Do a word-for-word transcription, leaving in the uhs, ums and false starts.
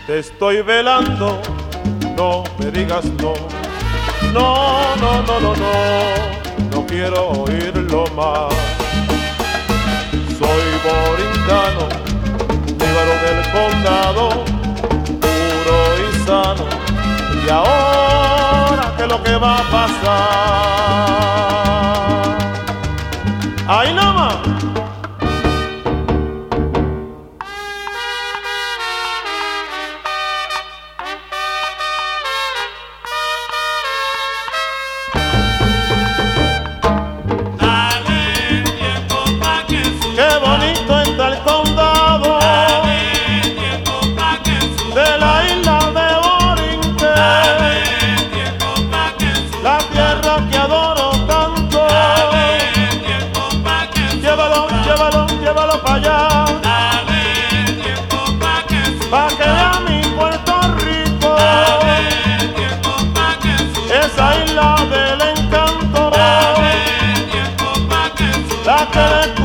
Te estoy velando, no me digas no. No, no, no, no, no, no quiero oírlo más. Soy borincano, líbaro del condado, puro y sano. Y ahora, ¿qué es lo que va a pasar? ¡Ahí nada más! Llévalo para allá, dale tiempo pa' que suba, pa' que vea mi Puerto Rico, dale tiempo pa' que suba, esa isla del encanto, dale tiempo pa' que suba, la que le